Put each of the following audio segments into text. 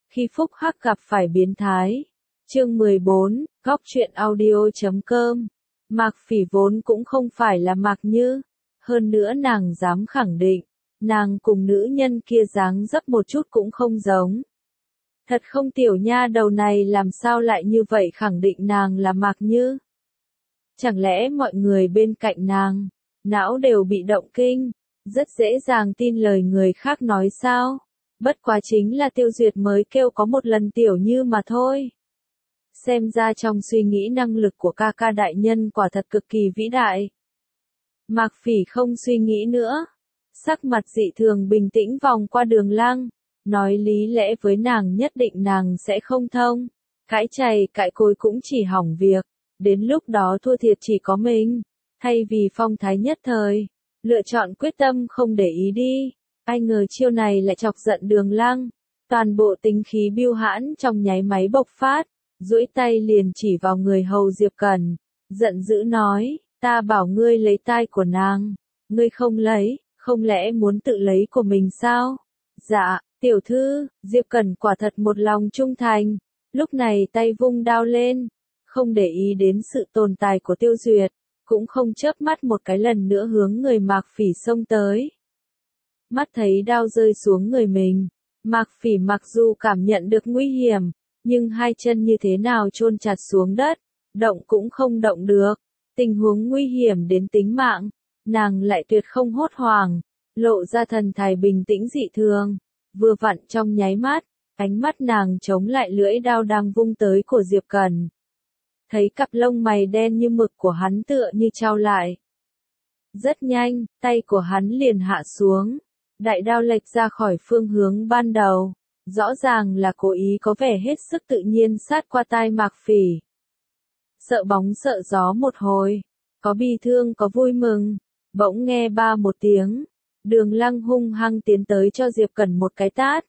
khi Phúc Hắc gặp phải biến thái. Chương 14, Góc truyện audio.com. Mạc Phỉ vốn cũng không phải là Mạc Như, hơn nữa nàng dám khẳng định, nàng cùng nữ nhân kia dáng dấp một chút cũng không giống. Thật không, tiểu nha đầu này làm sao lại như vậy khẳng định nàng là Mạc Như? Chẳng lẽ mọi người bên cạnh nàng, não đều bị động kinh, rất dễ dàng tin lời người khác nói sao? Bất quá chính là Tiêu Duyệt mới kêu có một lần tiểu như mà thôi. Xem ra trong suy nghĩ năng lực của ca ca đại nhân quả thật cực kỳ vĩ đại. Mạc Phỉ không suy nghĩ nữa. Sắc mặt dị thường bình tĩnh vòng qua Đường Lăng, nói lý lẽ với nàng nhất định nàng sẽ không thông. Cãi chày cãi cối cũng chỉ hỏng việc, đến lúc đó thua thiệt chỉ có mình. Thay vì phong thái nhất thời, lựa chọn quyết tâm không để ý đi. Ai ngờ chiêu này lại chọc giận Đường Lăng, toàn bộ tính khí biêu hãn trong nháy máy bộc phát, duỗi tay liền chỉ vào người hầu Diệp Cẩn, giận dữ nói, ta bảo ngươi lấy tai của nàng, ngươi không lấy, không lẽ muốn tự lấy của mình sao? Dạ, tiểu thư, Diệp Cẩn quả thật một lòng trung thành, lúc này tay vung đao lên, không để ý đến sự tồn tại của Tiêu Duyệt, cũng không chớp mắt một cái lần nữa hướng người Mạc Phỉ xông tới. Mắt thấy đao rơi xuống người mình, Mạc Phỉ mặc dù cảm nhận được nguy hiểm, nhưng hai chân như thế nào chôn chặt xuống đất, động cũng không động được. Tình huống nguy hiểm đến tính mạng, nàng lại tuyệt không hốt hoảng, lộ ra thần thái bình tĩnh dị thường. Vừa vặn trong nháy mắt, ánh mắt nàng chống lại lưỡi đao đang vung tới của Diệp Cẩn. Thấy cặp lông mày đen như mực của hắn tựa như trao lại. Rất nhanh, tay của hắn liền hạ xuống. Đại đao lệch ra khỏi phương hướng ban đầu, rõ ràng là cố ý có vẻ hết sức tự nhiên sát qua tai Mạc Phỉ. Sợ bóng sợ gió một hồi, có bi thương có vui mừng, bỗng nghe ba một tiếng, Đường Lăng hung hăng tiến tới cho Diệp Cẩn một cái tát.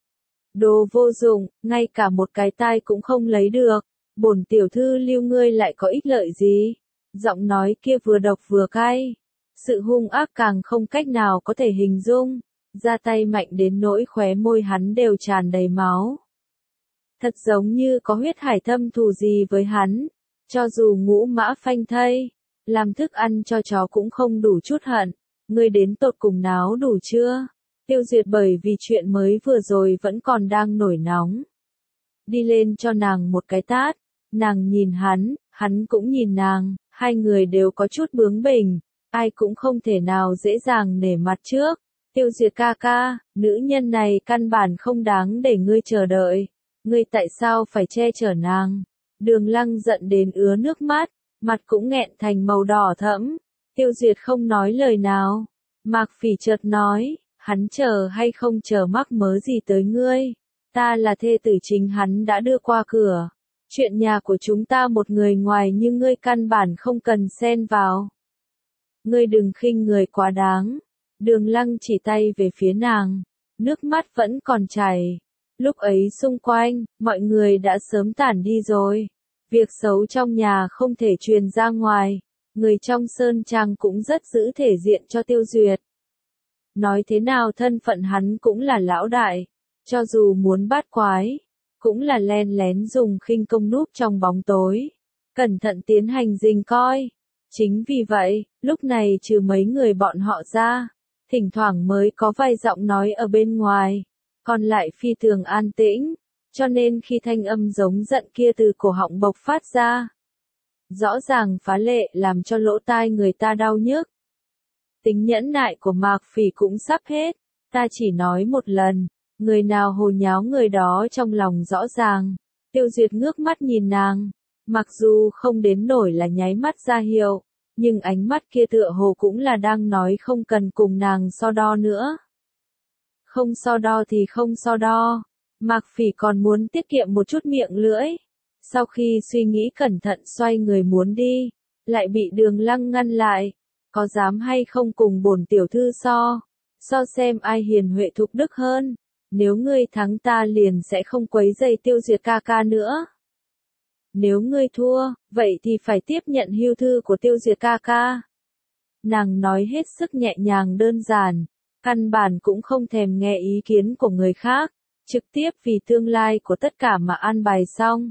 Đồ vô dụng, ngay cả một cái tai cũng không lấy được, bổn tiểu thư lưu ngươi lại có ích lợi gì? Giọng nói kia vừa độc vừa cay. Sự hung ác càng không cách nào có thể hình dung, ra tay mạnh đến nỗi khóe môi hắn đều tràn đầy máu. Thật giống như có huyết hải thâm thù gì với hắn, cho dù ngũ mã phanh thây, làm thức ăn cho chó cũng không đủ chút hận, ngươi đến tột cùng náo đủ chưa? Tiêu Duyệt bởi vì chuyện mới vừa rồi vẫn còn đang nổi nóng. Đi lên cho nàng một cái tát, nàng nhìn hắn cũng nhìn nàng, hai người đều có chút bướng bỉnh. Ai cũng không thể nào dễ dàng nể mặt trước. Tiêu Duyệt ca ca, nữ nhân này căn bản không đáng để ngươi chờ đợi. Ngươi tại sao phải che chở nàng? Đường Lăng giận đến ứa nước mắt, mặt cũng nghẹn thành màu đỏ thẫm. Tiêu Duyệt không nói lời nào. Mạc Phỉ chợt nói, hắn chờ hay không chờ mắc mớ gì tới ngươi. Ta là thê tử chính hắn đã đưa qua cửa. Chuyện nhà của chúng ta một người ngoài như ngươi căn bản không cần xen vào. Ngươi đừng khinh người quá đáng. Đường Lăng chỉ tay về phía nàng, nước mắt vẫn còn chảy. Lúc ấy xung quanh, mọi người đã sớm tản đi rồi. Việc xấu trong nhà không thể truyền ra ngoài. Người trong Sơn Trang cũng rất giữ thể diện cho Tiêu Duyệt. Nói thế nào thân phận hắn cũng là lão đại. Cho dù muốn bắt quái, cũng là len lén dùng khinh công núp trong bóng tối. Cẩn thận tiến hành rình coi. Chính vì vậy, lúc này trừ mấy người bọn họ ra, thỉnh thoảng mới có vài giọng nói ở bên ngoài, còn lại phi thường an tĩnh, cho nên khi thanh âm giống giận kia từ cổ họng bộc phát ra, rõ ràng phá lệ làm cho lỗ tai người ta đau nhức. Tính nhẫn nại của Mạc Phỉ cũng sắp hết, ta chỉ nói một lần, người nào hồ nháo người đó trong lòng rõ ràng. Tiêu Duyệt ngước mắt nhìn nàng. Mặc dù không đến nổi là nháy mắt ra hiệu, nhưng ánh mắt kia tựa hồ cũng là đang nói không cần cùng nàng so đo nữa. Không so đo thì không so đo. Mạc Phỉ còn muốn tiết kiệm một chút miệng lưỡi. Sau khi suy nghĩ cẩn thận xoay người muốn đi, lại bị Đường Lăng ngăn lại. Có dám hay không cùng bổn tiểu thư so xem ai hiền huệ thục đức hơn. Nếu ngươi thắng ta liền sẽ không quấy rầy Tiêu Duyệt ca ca nữa. Nếu ngươi thua, vậy thì phải tiếp nhận hưu thư của Tiêu Duyệt ca ca. Nàng nói hết sức nhẹ nhàng đơn giản, căn bản cũng không thèm nghe ý kiến của người khác, trực tiếp vì tương lai của tất cả mà an bài xong.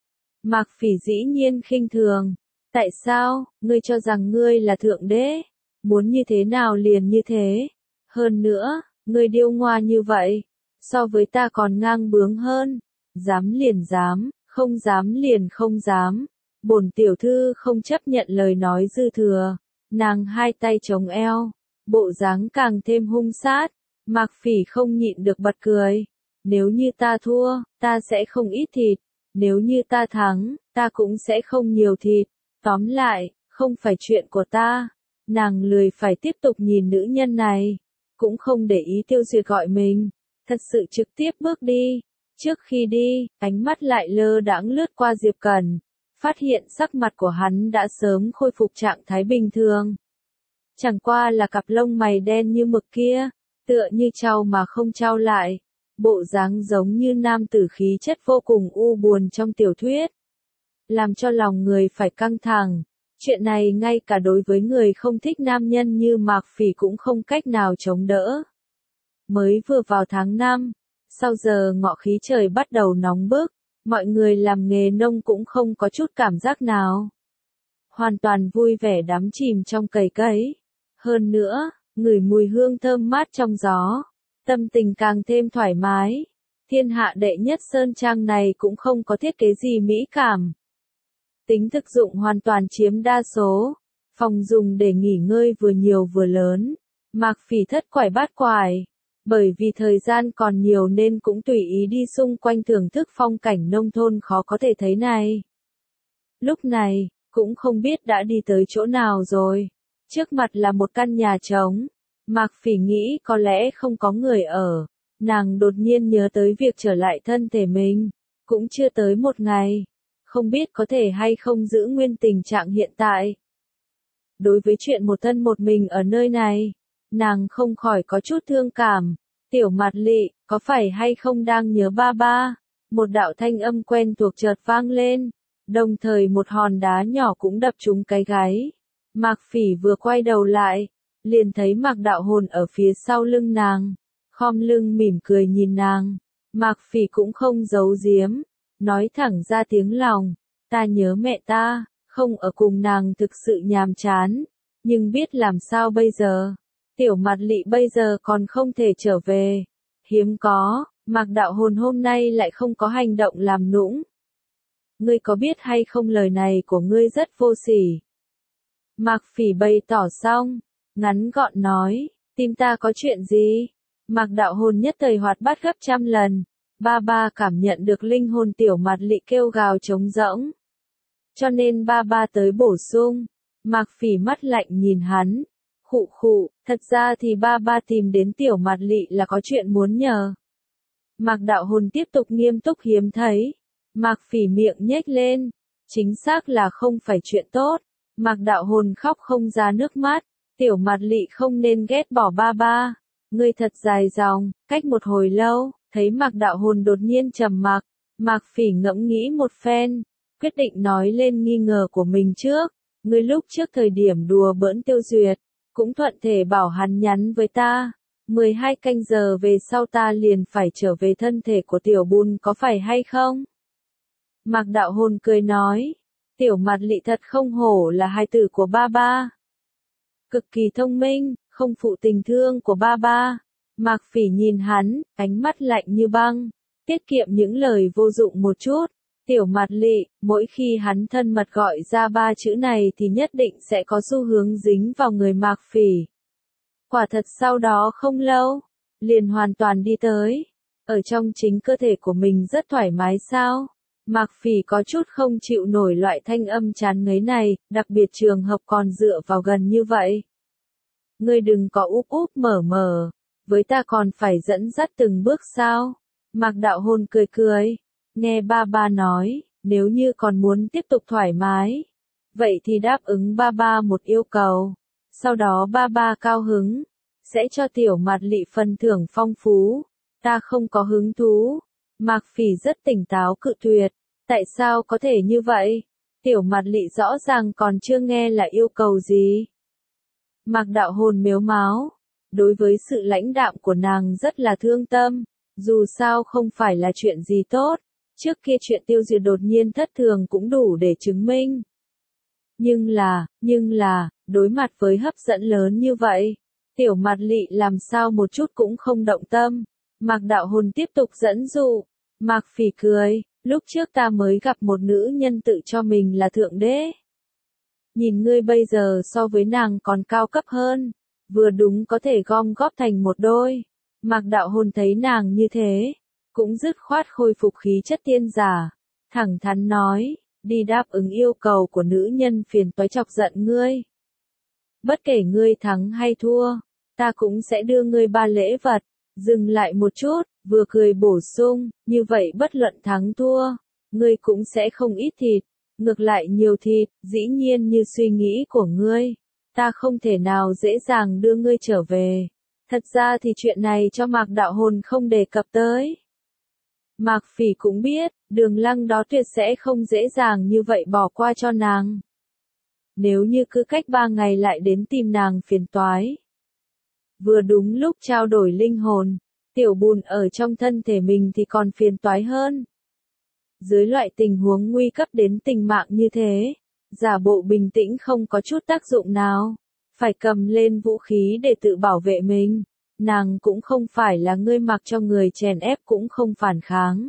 Mạc Phỉ dĩ nhiên khinh thường. Tại sao, ngươi cho rằng ngươi là thượng đế? Muốn như thế nào liền như thế. Hơn nữa, ngươi điêu ngoa như vậy, so với ta còn ngang bướng hơn. Dám liền dám, không dám liền không dám. Bổn tiểu thư không chấp nhận lời nói dư thừa. Nàng hai tay chống eo, bộ dáng càng thêm hung sát. Mạc Phỉ không nhịn được bật cười. Nếu như ta thua, ta sẽ không ít thịt. Nếu như ta thắng, ta cũng sẽ không nhiều thịt. Tóm lại, không phải chuyện của ta. Nàng lười phải tiếp tục nhìn nữ nhân này. Cũng không để ý Tiêu Duyệt gọi mình. Thật sự trực tiếp bước đi. Trước khi đi, ánh mắt lại lơ đãng lướt qua Diệp Cẩn. Phát hiện sắc mặt của hắn đã sớm khôi phục trạng thái bình thường. Chẳng qua là cặp lông mày đen như mực kia, tựa như trao mà không trao lại. Bộ dáng giống như nam tử khí chất vô cùng u buồn trong tiểu thuyết. Làm cho lòng người phải căng thẳng. Chuyện này ngay cả đối với người không thích nam nhân như Mạc Phỉ cũng không cách nào chống đỡ. Mới vừa vào tháng 5, sau giờ ngọ khí trời bắt đầu nóng bức, mọi người làm nghề nông cũng không có chút cảm giác nào. Hoàn toàn vui vẻ đắm chìm trong cày cấy. Hơn nữa, ngửi mùi hương thơm mát trong gió, tâm tình càng thêm thoải mái. Thiên hạ đệ nhất sơn trang này cũng không có thiết kế gì mỹ cảm. Tính thực dụng hoàn toàn chiếm đa số. Phòng dùng để nghỉ ngơi vừa nhiều vừa lớn. Mạc Phỉ thất quải bát quải. Bởi vì thời gian còn nhiều nên cũng tùy ý đi xung quanh thưởng thức phong cảnh nông thôn khó có thể thấy này. Lúc này, cũng không biết đã đi tới chỗ nào rồi. Trước mặt là một căn nhà trống. Mạc Phỉ nghĩ có lẽ không có người ở. Nàng đột nhiên nhớ tới việc trở lại thân thể mình. Cũng chưa tới một ngày. Không biết có thể hay không giữ nguyên tình trạng hiện tại. Đối với chuyện một thân một mình ở nơi này, nàng không khỏi có chút thương cảm. Tiểu Mạt Lị, có phải hay không đang nhớ ba ba? Một đạo thanh âm quen thuộc chợt vang lên. Đồng thời một hòn đá nhỏ cũng đập trúng cái gáy. Mạc Phỉ vừa quay đầu lại, liền thấy Mạc Đạo Hồn ở phía sau lưng nàng. Khom lưng mỉm cười nhìn nàng. Mạc Phỉ cũng không giấu giếm. Nói thẳng ra tiếng lòng. Ta nhớ mẹ ta, không ở cùng nàng thực sự nhàm chán. Nhưng biết làm sao bây giờ? Tiểu Mạt Lị bây giờ còn không thể trở về. Hiếm có, Mạc Đạo Hồn hôm nay lại không có hành động làm nũng. Ngươi có biết hay không lời này của ngươi rất vô sỉ. Mạc Phỉ bày tỏ xong, ngắn gọn nói, tìm ta có chuyện gì? Mạc Đạo Hồn nhất thời hoạt bát gấp trăm lần. Ba ba cảm nhận được linh hồn Tiểu Mạt Lị kêu gào trống rỗng. Cho nên ba ba tới bổ sung. Mạc Phỉ mắt lạnh nhìn hắn. Khụ khụ, thật ra thì ba ba tìm đến Tiểu Mạt Lị là có chuyện muốn nhờ. Mạc Đạo Hồn tiếp tục nghiêm túc hiếm thấy. Mạc Phỉ miệng nhếch lên. Chính xác là không phải chuyện tốt. Mạc Đạo Hồn khóc không ra nước mắt. Tiểu Mạt Lị không nên ghét bỏ ba ba. Ngươi thật dài dòng, cách một hồi lâu, thấy Mạc Đạo Hồn đột nhiên trầm mặc. Mạc Phỉ ngẫm nghĩ một phen, quyết định nói lên nghi ngờ của mình trước. Ngươi lúc trước thời điểm đùa bỡn Tiêu Duyệt, cũng thuận thể bảo hắn nhắn với ta. 12 canh giờ về sau ta liền phải trở về thân thể của Tiểu Bùn có phải hay không? Mạc Đạo Hồn cười nói. Tiểu Mạt Lị thật không hổ là hài tử của ba ba. Cực kỳ thông minh, không phụ tình thương của ba ba. Mạc Phỉ nhìn hắn, ánh mắt lạnh như băng. Tiết kiệm những lời vô dụng một chút. Tiểu Mạt Lị, mỗi khi hắn thân mật gọi ra ba chữ này thì nhất định sẽ có xu hướng dính vào người Mạc Phỉ. Quả thật sau đó không lâu, liền hoàn toàn đi tới. Ở trong chính cơ thể của mình rất thoải mái sao? Mạc Phỉ có chút không chịu nổi loại thanh âm chán ngấy này, đặc biệt trường hợp còn dựa vào gần như vậy. Ngươi đừng có úp úp mở mở, với ta còn phải dẫn dắt từng bước sao? Mạc Đạo Hồn cười cười, nghe ba ba nói, nếu như còn muốn tiếp tục thoải mái, vậy thì đáp ứng ba ba một yêu cầu. Sau đó ba ba cao hứng, sẽ cho Tiểu Mạt Lị phần thưởng phong phú. Ta không có hứng thú. Mạc Phỉ rất tỉnh táo cự tuyệt. Tại sao có thể như vậy? Tiểu Mạt Lị rõ ràng còn chưa nghe là yêu cầu gì. Mạc Đạo Hồn mếu máo. Đối với sự lãnh đạm của nàng rất là thương tâm. Dù sao không phải là chuyện gì tốt, trước kia chuyện Tiêu Duyệt đột nhiên thất thường cũng đủ để chứng minh. Nhưng là, đối mặt với hấp dẫn lớn như vậy, Tiểu Mạt Lị làm sao một chút cũng không động tâm. Mạc Đạo Hồn tiếp tục dẫn dụ. Mạc Phỉ cười, lúc trước ta mới gặp một nữ nhân tự cho mình là thượng đế. Nhìn ngươi bây giờ so với nàng còn cao cấp hơn, vừa đúng có thể gom góp thành một đôi. Mạc Đạo Hồn thấy nàng như thế, cũng dứt khoát khôi phục khí chất tiên giả, thẳng thắn nói, đi đáp ứng yêu cầu của nữ nhân phiền toái chọc giận ngươi. Bất kể ngươi thắng hay thua, ta cũng sẽ đưa ngươi 3 lễ vật. Dừng lại một chút, vừa cười bổ sung, như vậy bất luận thắng thua, ngươi cũng sẽ không ít thịt, ngược lại nhiều thịt, dĩ nhiên như suy nghĩ của ngươi, ta không thể nào dễ dàng đưa ngươi trở về. Thật ra thì chuyện này cho Mạc Đạo Hồn không đề cập tới. Mạc Phỉ cũng biết, Đường Lăng đó tuyệt sẽ không dễ dàng như vậy bỏ qua cho nàng. Nếu như cứ cách 3 ngày lại đến tìm nàng phiền toái. Vừa đúng lúc trao đổi linh hồn, Tiểu Bùn ở trong thân thể mình thì còn phiền toái hơn. Dưới loại tình huống nguy cấp đến tình mạng như thế, giả bộ bình tĩnh không có chút tác dụng nào, phải cầm lên vũ khí để tự bảo vệ mình. Nàng cũng không phải là ngươi mặc cho người chèn ép cũng không phản kháng.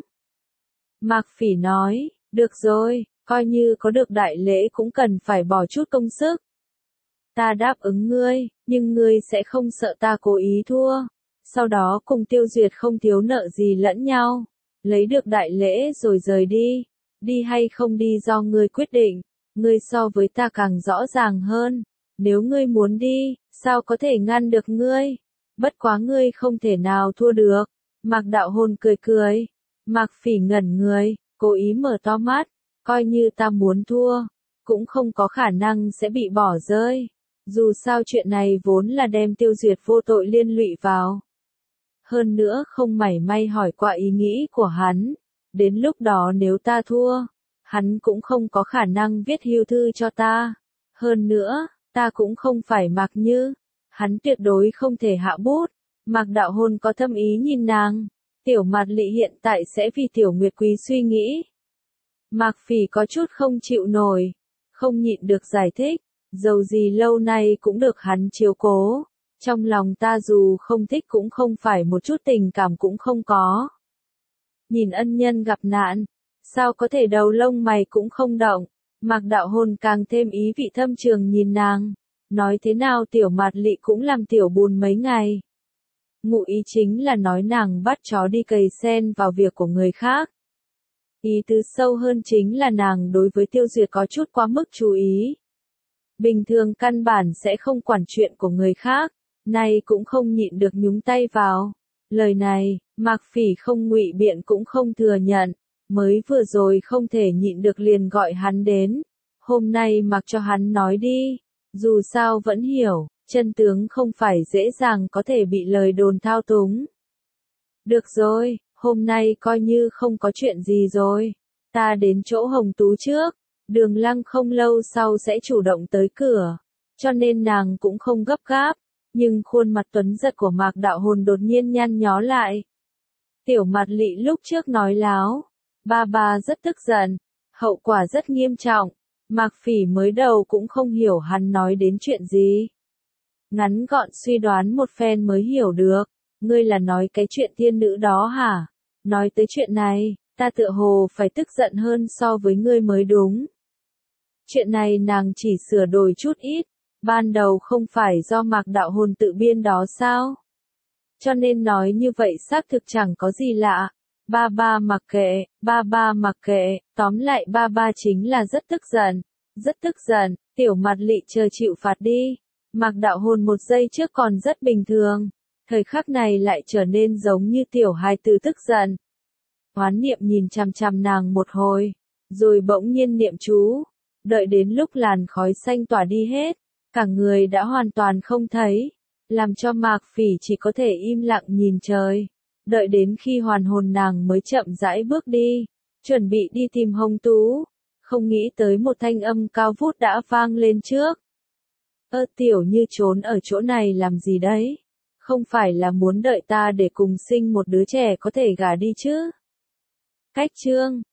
Mạc Phỉ nói, được rồi, coi như có được đại lễ cũng cần phải bỏ chút công sức. Ta đáp ứng ngươi, nhưng ngươi sẽ không sợ ta cố ý thua. Sau đó cùng Tiêu Duyệt không thiếu nợ gì lẫn nhau. Lấy được đại lễ rồi rời đi. Đi hay không đi do ngươi quyết định. Ngươi so với ta càng rõ ràng hơn. Nếu ngươi muốn đi, sao có thể ngăn được ngươi? Bất quá ngươi không thể nào thua được. Mạc Đạo Hồn cười cười. Mạc Phỉ ngẩn người, cố ý mở to mắt. Coi như ta muốn thua, cũng không có khả năng sẽ bị bỏ rơi. Dù sao chuyện này vốn là đem Tiêu Duyệt vô tội liên lụy vào. Hơn nữa không mảy may hỏi qua ý nghĩ của hắn. Đến lúc đó nếu ta thua, hắn cũng không có khả năng viết hưu thư cho ta. Hơn nữa, ta cũng không phải Mạc Như. Hắn tuyệt đối không thể hạ bút. Mạc Đạo Hồn có thâm ý nhìn nàng. Tiểu Mạt Lị hiện tại sẽ vì Tiểu Nguyệt Quý suy nghĩ. Mạc Phỉ có chút không chịu nổi. Không nhịn được giải thích. Dầu gì lâu nay cũng được hắn chiếu cố. Trong lòng ta dù không thích cũng không phải một chút tình cảm cũng không có. Nhìn ân nhân gặp nạn, sao có thể đầu lông mày cũng không động. Mạc Đạo Hồn càng thêm ý vị thâm trường nhìn nàng. Nói thế nào Tiểu Mạt Lị cũng làm Tiểu Bùn mấy ngày. Ngụ ý chính là nói nàng bắt chó đi cày sen vào việc của người khác. Ý tứ sâu hơn chính là nàng đối với Tiêu Duyệt có chút quá mức chú ý. Bình thường căn bản sẽ không quản chuyện của người khác, nay cũng không nhịn được nhúng tay vào. Lời này, Mạc Phỉ không ngụy biện cũng không thừa nhận, mới vừa rồi không thể nhịn được liền gọi hắn đến. Hôm nay mặc cho hắn nói đi, dù sao vẫn hiểu, chân tướng không phải dễ dàng có thể bị lời đồn thao túng. Được rồi, hôm nay coi như không có chuyện gì rồi, ta đến chỗ Hồng Tú trước. Đường Lăng không lâu sau sẽ chủ động tới cửa, cho nên nàng cũng không gấp gáp, nhưng khuôn mặt tuấn giật của Mạc Đạo Hồn đột nhiên nhăn nhó lại. Tiểu Mạt Lị lúc trước nói láo, ba rất tức giận, hậu quả rất nghiêm trọng, Mạc Phỉ mới đầu cũng không hiểu hắn nói đến chuyện gì. Ngắn gọn suy đoán một phen mới hiểu được, ngươi là nói cái chuyện tiên nữ đó hả? Nói tới chuyện này, ta tựa hồ phải tức giận hơn so với ngươi mới đúng. Chuyện này nàng chỉ sửa đổi chút ít, ban đầu không phải do Mạc Đạo Hồn tự biên đó sao? Cho nên nói như vậy xác thực chẳng có gì lạ. Ba mặc kệ, tóm lại ba chính là rất tức giận, Tiểu Mạt Lị chờ chịu phạt đi. Mạc Đạo Hồn một giây trước còn rất bình thường, thời khắc này lại trở nên giống như tiểu hài tử tức giận. Oán niệm nhìn chằm chằm nàng một hồi, rồi bỗng nhiên niệm chú. Đợi đến lúc làn khói xanh tỏa đi hết, cả người đã hoàn toàn không thấy, làm cho Mạc Phỉ chỉ có thể im lặng nhìn trời. Đợi đến khi hoàn hồn nàng mới chậm rãi bước đi, chuẩn bị đi tìm Hồng Tú, không nghĩ tới một thanh âm cao vút đã vang lên trước. Tiểu Như trốn ở chỗ này làm gì đấy? Không phải là muốn đợi ta để cùng sinh một đứa trẻ có thể gả đi chứ? Cách chương